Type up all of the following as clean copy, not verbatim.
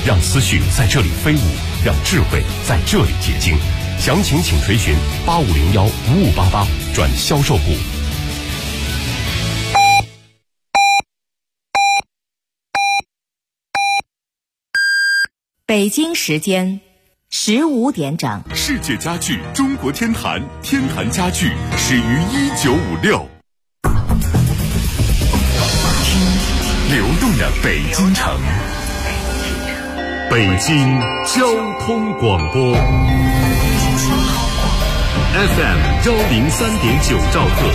让思绪在这里飞舞，让智慧在这里结晶。详情请垂询8501-5588转销售部。 北京时间15点整。 世界家具中国天坛，天坛家具始于1956。听流动的北京城，北京交通广播 FM 103.9兆赫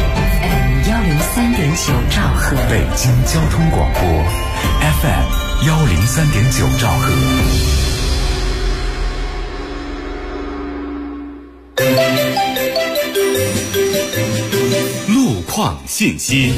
103.9兆赫， 北京交通广播 FM 103.9兆赫。路况信息。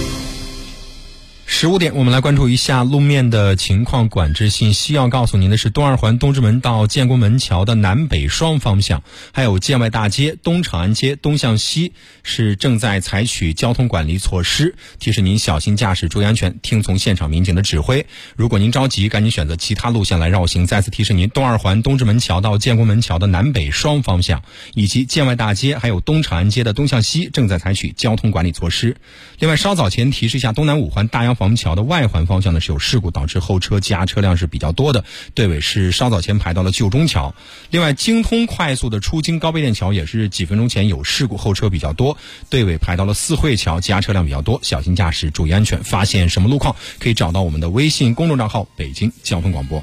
15点，我们来关注一下路面的情况管制信息。要告诉您的是，东二环东直门到建国门桥的南北双方向，还有建外大街、东长安街东向西是正在采取交通管理措施，提示您小心驾驶，注意安全，听从现场民警的指挥。如果您着急，赶紧选择其他路线来绕行。再次提示您，东二环东直门桥到建国门桥的南北双方向，以及建外大街还有东长安街的东向西正在采取交通管理措施。另外，稍早前提示一下，东南五环大洋房桥的外环方向呢是有事故，导致后车积压车辆是比较多的，队尾是稍早前排到了旧中桥。另外，京通快速的出京高碑店桥也是几分钟前有事故，后车比较多，队尾排到了四惠桥，积压车辆比较多，小心驾驶，注意安全。发现什么路况可以找到我们的微信公众账号北京交通广播。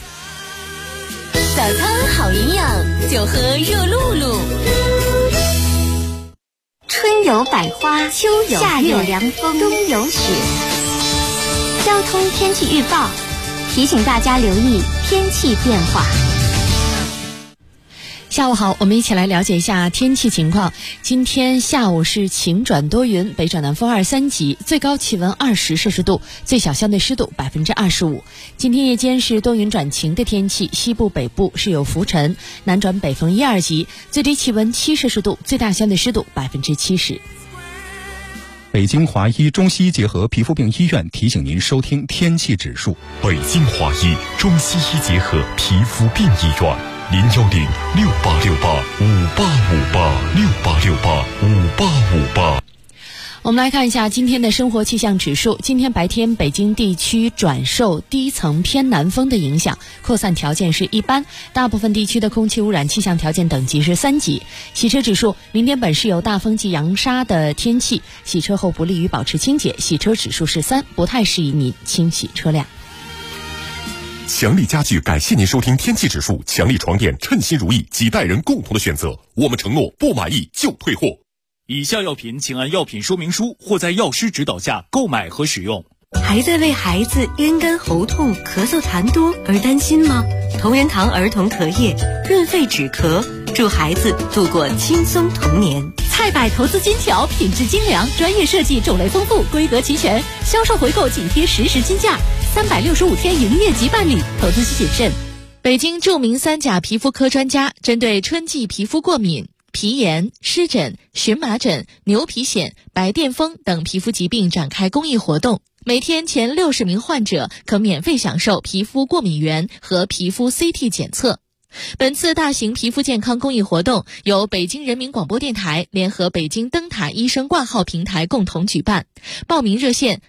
早餐好营养，就喝热露露。 春有百花，秋有夏有凉风，冬有雪。交通天气预报提醒大家留意天气变化。 下午好，我们一起来了解一下天气情况。今天下午是晴转多云，北转南风2、3级，最高气温20摄氏度，最小相对湿度25%。今天夜间是多云转晴的天气，西部北部是有浮尘，南转北风1、2级，最低气温7摄氏度，最大相对湿度70%。 北京华医中西医结合皮肤病医院提醒您收听天气指数。 北京华医中西医结合皮肤病医院，010-6868-5858，6868-5858。 我们来看一下今天的生活气象指数。今天白天北京地区转受低层偏南风的影响，扩散条件是一般，大部分地区的空气污染气象条件等级是3级。洗车指数，明天本市有大风及扬沙的天气，洗车后不利于保持清洁，洗车指数是3，不太适宜您清洗车辆。 强力家具感谢您收听天气指数，强力床垫称心如意，几代人共同的选择，我们承诺不满意就退货。 以下药品请按药品说明书或在药师指导下购买和使用。 还在为孩子咽干喉痛、咳嗽痰多而担心吗？同仁堂儿童咳液润肺止咳，助孩子度过轻松童年。 菜百投资金条，品质精良，专业设计，种类丰富，规格齐全，销售回购紧贴实时均价，365天营业即办理，投资需谨慎。 北京著名3甲皮肤科专家针对春季皮肤过敏、皮炎、湿疹、荨麻疹、牛皮癣、白癜风等皮肤疾病展开公益活动，每天前60名患者可免费享受皮肤过敏原和皮肤 CT 检测。本次大型皮肤健康公益活动由北京人民广播电台联合北京灯塔医生挂号平台共同举办，报名热线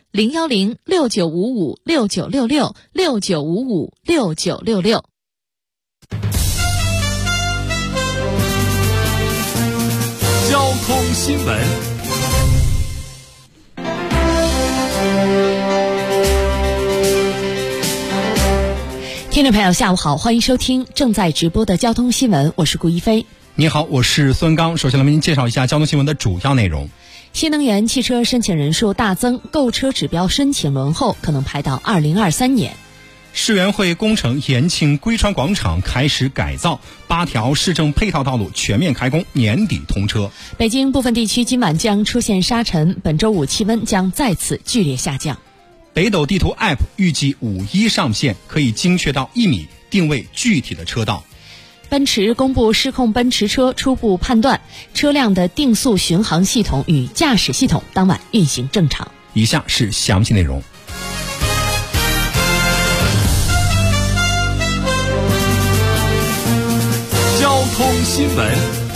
010-6955-6966，6955-6966。 交通新闻。 听众朋友下午好，欢迎收听正在直播的交通新闻，我是顾一飞。 你好，我是孙刚。首先来为您介绍一下交通新闻的主要内容。 新能源汽车申请人数大增，购车指标申请轮候可能排到2023年。 市委会工程延庆归川广场开始改造，8条市政配套道路全面开工，年底通车。 北京部分地区今晚将出现沙尘，本周五气温将再次剧烈下降。 北斗地图 App 预计5.1上线，可以精确到1米定位具体的车道。 奔驰公布失控奔驰车初步判断，车辆的定速巡航系统与驾驶系统当晚运行正常。 以下是详细内容。 新闻。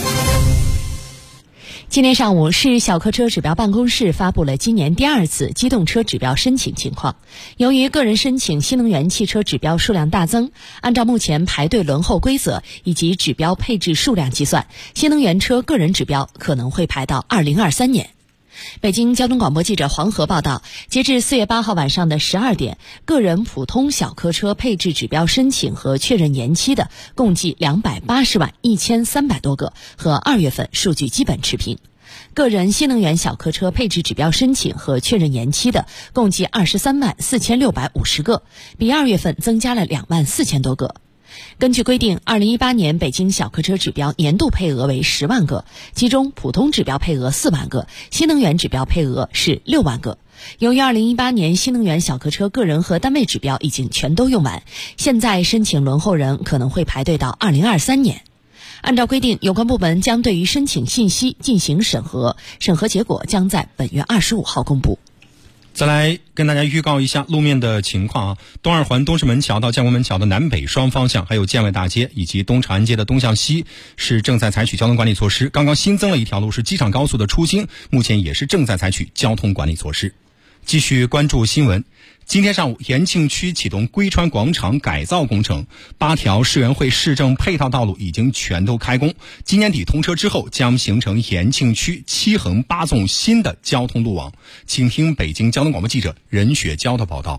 今天上午，市小客车指标办公室发布了今年第2次机动车指标申请情况。由于个人申请新能源汽车指标数量大增，按照目前排队轮候规则以及指标配置数量计算，新能源车个人指标可能会排到2023年。北京交通广播记者黄河报道，截至4月8号晚上的12点，个人普通小客车配置指标申请和确认延期的共计280万1300多个，和2月份数据基本持平。个人新能源小客车配置指标申请和确认延期的共计23万4650个，比2月份增加了2万4000多个。根据规定，2018年北京小客车指标年度配额为10万个，其中普通指标配额4万个，新能源指标配额是6万个。由于2018年新能源小客车个人和单位指标已经全都用完，现在申请轮候人可能会排队到2023年。按照规定，有关部门将对于申请信息进行审核，审核结果将在本月25号公布。 再来跟大家预告一下路面的情况啊，东二环东直门桥到建国门桥的南北双方向，还有建外大街以及东长安街的东向西是正在采取交通管理措施。刚刚新增了一条路是机场高速的出京，目前也是正在采取交通管理措施。继续关注新闻。今天上午，延庆区启动归川广场改造工程，8条市园会市政配套道路已经全都开工。今年底通车之后，将形成延庆区7横8纵新的交通路网。请听北京交通广播记者任雪娇的报道。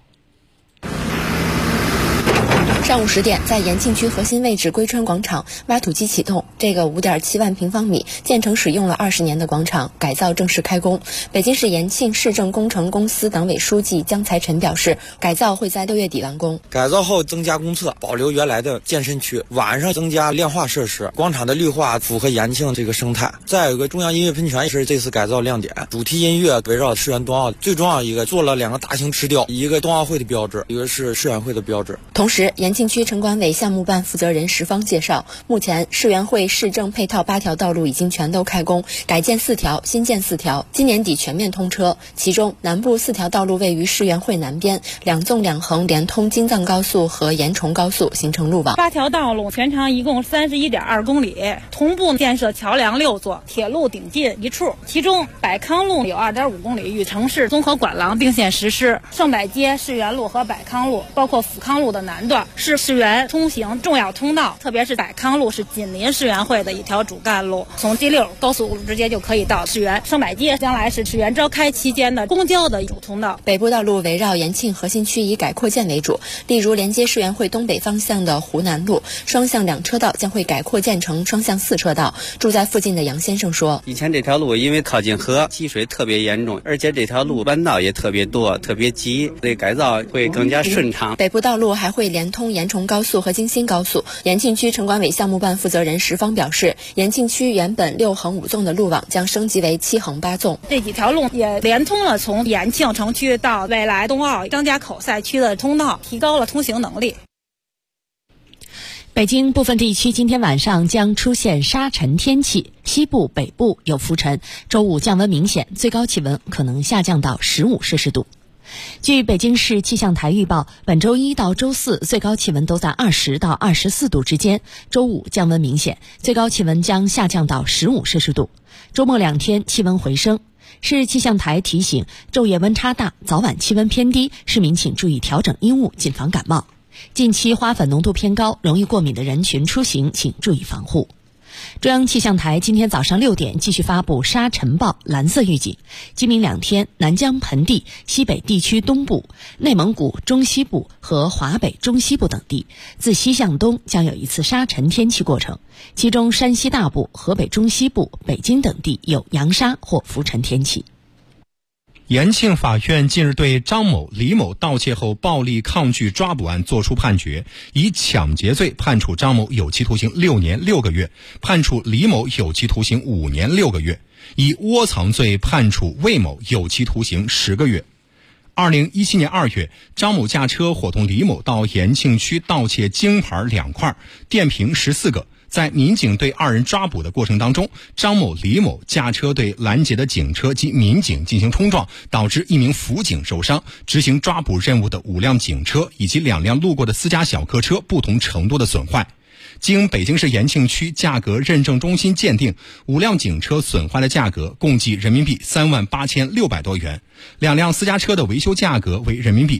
上午10点，在延庆区核心位置归川广场挖土机启动，这个5.7万平方米、建成使用了20年的广场改造正式开工。北京市延庆市政工程公司党委书记姜才臣表示，改造会在6月底完工。 改造后增加公厕，保留原来的健身区，晚上增加亮化设施，广场的绿化符合延庆这个生态。再有一个中央音乐喷泉是这次改造亮点，主题音乐围绕世园冬奥，最重要一个做了2个大型石雕，一个冬奥会的标志，一个是世园会的标志。 同时，延庆区城管委项目办负责人石方介绍，目前市园会市政配套8条道路已经全都开工，改建4条，新建4条，今年底全面通车。其中南部4条道路位于市园会南边，2纵2横连通京藏高速和延崇高速，形成路网。 8条道路全长一共31.2公里，同步建设桥梁6座，铁路顶进1处。其中百康路有2.5公里与城市综合管廊并线实施，盛百街、世园路和百康路，包括福康路的南段是市园通行重要通道，特别是百康路是紧邻市园会的一条主干路，从G6高速路直接就可以到市园。盛百街将来是市园召开期间的公交的主通道。 北部道路围绕延庆核心区以改扩建为主，例如连接市园会东北方向的湖南路，双向2车道将会改扩建成双向4车道。住在附近的杨先生说， 以前这条路因为靠近河，积水特别严重，而且这条路弯道也特别多，特别急，所以改造会更加顺畅。 北部道路还会连通延崇高速和京新高速。延庆区城管委项目办负责人石方表示，延庆区原本6横5纵的路网将升级为7横8纵， 这几条路也连通了从延庆城区到未来冬奥张家口赛区的通道，提高了通行能力。 北京部分地区今天晚上将出现沙尘天气，西部、北部有浮尘，周五降温明显，最高气温可能下降到15摄氏度。据北京市气象台预报，本周1到周4最高气温都在20到24度之间，周五降温明显，最高气温将下降到15摄氏度。周末2天气温回升。市气象台提醒，昼夜温差大，早晚气温偏低，市民请注意调整衣物，谨防感冒。近期花粉浓度偏高，容易过敏的人群出行请注意防护。中央气象台今天早上6点继续发布沙尘暴蓝色预警，今明2天，南疆盆地、西北地区东部、内蒙古中西部和华北中西部等地自西向东将有一次沙尘天气过程，其中山西大部、河北中西部、北京等地有扬沙或浮尘天气。 延庆法院近日对张某、李某盗窃后暴力抗拒抓捕案作出判决，以抢劫罪判处张某有期徒刑6年6个月，判处李某有期徒刑5年6个月，以窝藏罪判处魏某有期徒刑10个月。2017年2月，张某驾车伙同李某到延庆区盗窃京牌2块、电瓶14个。在民警对2人抓捕的过程当中，张某、李某驾车对拦截的警车及民警进行冲撞，导致1名辅警受伤。执行抓捕任务的5辆警车以及2辆路过的私家小客车不同程度的损坏。 经北京市延庆区价格认证中心鉴定，5辆警车损坏的价格共计人民币38600多元，2辆私家车的维修价格为人民币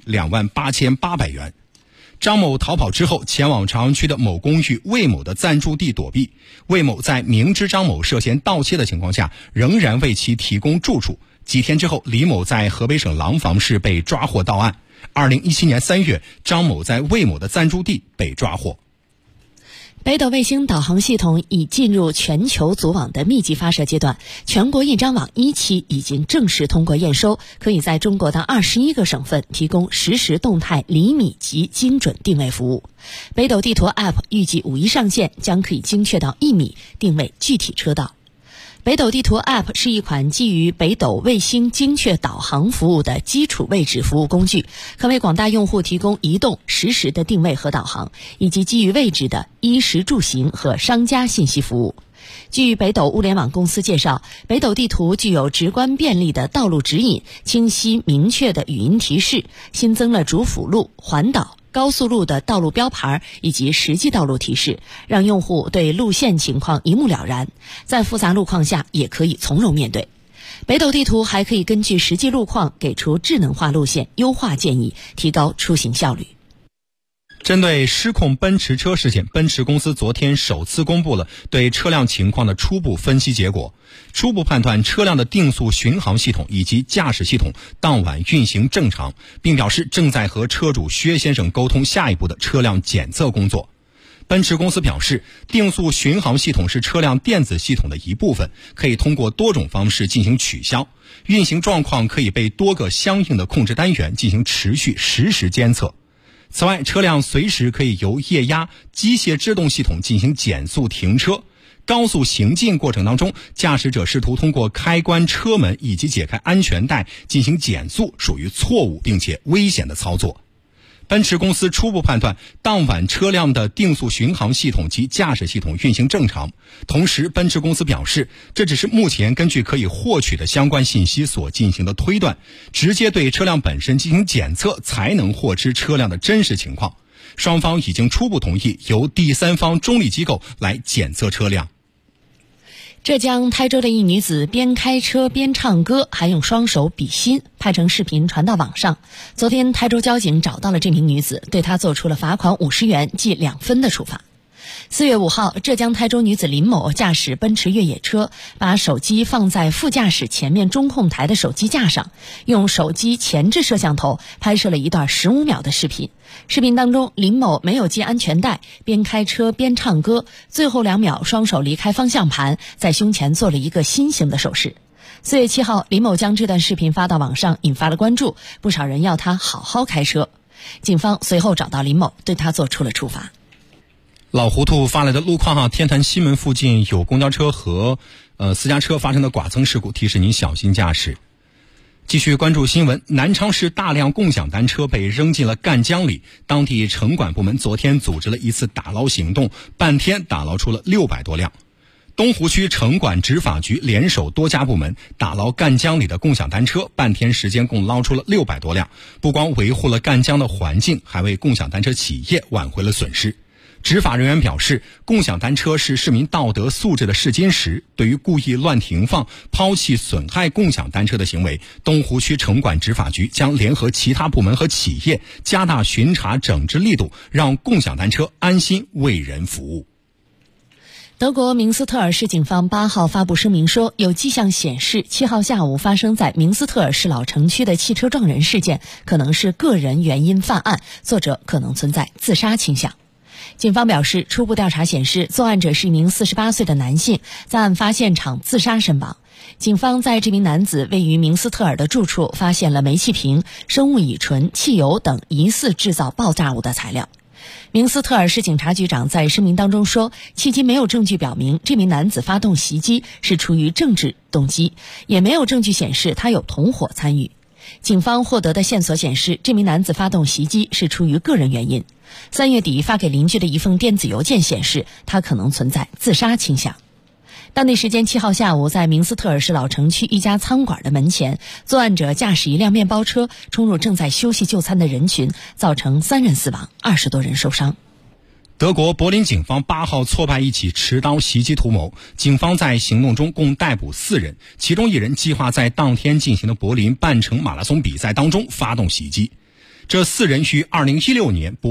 28800元。张某逃跑之后，前往朝阳区的某公寓魏某的暂住地躲避。魏某在明知张某涉嫌盗窃的情况下，仍然为其提供住处。几天之后，李某在河北省廊坊市被抓获到案。2017年3月，张某在魏某的暂住地被抓获。 北斗卫星导航系统已进入全球组网的密集发射阶段，全国印章网1期已经正式通过验收，可以在中国的21个省份提供实时动态厘米级精准定位服务。北斗地图 App 预计5一上线，将可以精确到1米定位具体车道。北斗地图 App 是一款基于北斗卫星精确导航服务的基础位置服务工具，可为广大用户提供移动实时的定位和导航，以及基于位置的衣食住行和商家信息服务。据北斗物联网公司介绍，北斗地图具有直观便利的道路指引、清晰明确的语音提示，新增了主辅路、环岛、高速路的道路标牌以及实际道路提示，让用户对路线情况一目了然，在复杂路况下也可以从容面对。北斗地图还可以根据实际路况给出智能化路线优化建议，提高出行效率。 针对失控奔驰车事件，奔驰公司昨天首次公布了对车辆情况的初步分析结果，初步判断车辆的定速巡航系统以及驾驶系统当晚运行正常，并表示正在和车主薛先生沟通下一步的车辆检测工作。奔驰公司表示，定速巡航系统是车辆电子系统的一部分，可以通过多种方式进行取消，运行状况可以被多个相应的控制单元进行持续实时监测。此外，车辆随时可以由液压机械制动系统进行减速停车。高速行进过程当中，驾驶者试图通过开关车门以及解开安全带进行减速，属于错误并且危险的操作。奔驰公司初步判断，当晚车辆的定速巡航系统及驾驶系统运行正常。同时，奔驰公司表示，这只是目前根据可以获取的相关信息所进行的推断，直接对车辆本身进行检测才能获知车辆的真实情况。双方已经初步同意由第三方中立机构来检测车辆。 浙江台州的一女子边开车边唱歌，还用双手比心，拍成视频传到网上。昨天台州交警找到了这名女子，对她做出了罚款50元、记2分的处罚。4月5号，浙江台州女子林某驾驶奔驰越野车，把手机放在副驾驶前面中控台的手机架上，用手机前置摄像头拍摄了一段15秒的视频。视频当中，林某没有系安全带，边开车边唱歌，最后2秒双手离开方向盘，在胸前做了一个心形的手势。4月7号，林某将这段视频发到网上，引发了关注，不少人要他好好开车。警方随后找到林某，对他做出了处罚。 老糊涂发来的路况天坛西门附近有公交车和私家车发生的剐蹭事故，提示您小心驾驶。继续关注新闻，南昌市大量共享单车被扔进了赣江里，当地城管部门昨天组织了一次打捞行动，半天打捞出了600多辆。东湖区城管执法局联手多家部门打捞赣江里的共享单车，半天时间共捞出了600多辆，不光维护了赣江的环境，还为共享单车企业挽回了损失。执法人员表示，共享单车是市民道德素质的试金石，对于故意乱停放、抛弃损害共享单车的行为，东湖区城管执法局将联合其他部门和企业加大巡查整治力度，让共享单车安心为人服务。 德国明斯特尔市警方8号发布声明说，有迹象显示7号下午发生在明斯特尔市老城区的汽车撞人事件可能是个人原因犯案，作者可能存在自杀倾向。警方表示，初步调查显示，作案者是一名48岁的男性，在案发现场自杀身亡。警方在这名男子位于明斯特尔的住处发现了煤气瓶、生物乙醇、汽油等疑似制造爆炸物的材料。明斯特尔市警察局长在声明当中说，迄今没有证据表明这名男子发动袭击是出于政治动机，也没有证据显示他有同伙参与。警方获得的线索显示，这名男子发动袭击是出于个人原因。3月底发给邻居的一封电子邮件显示，他可能存在自杀倾向。当地时间7号下午，在明斯特尔市老城区一家餐馆的门前，作案者驾驶一辆面包车冲入正在休息就餐的人群，造成3人死亡，20多人受伤。 德国柏林警方8号挫败一起持刀袭击图谋，警方在行动中共逮捕4人，其中1人计划在当天进行的柏林半程马拉松比赛当中发动袭击。这4人于2016年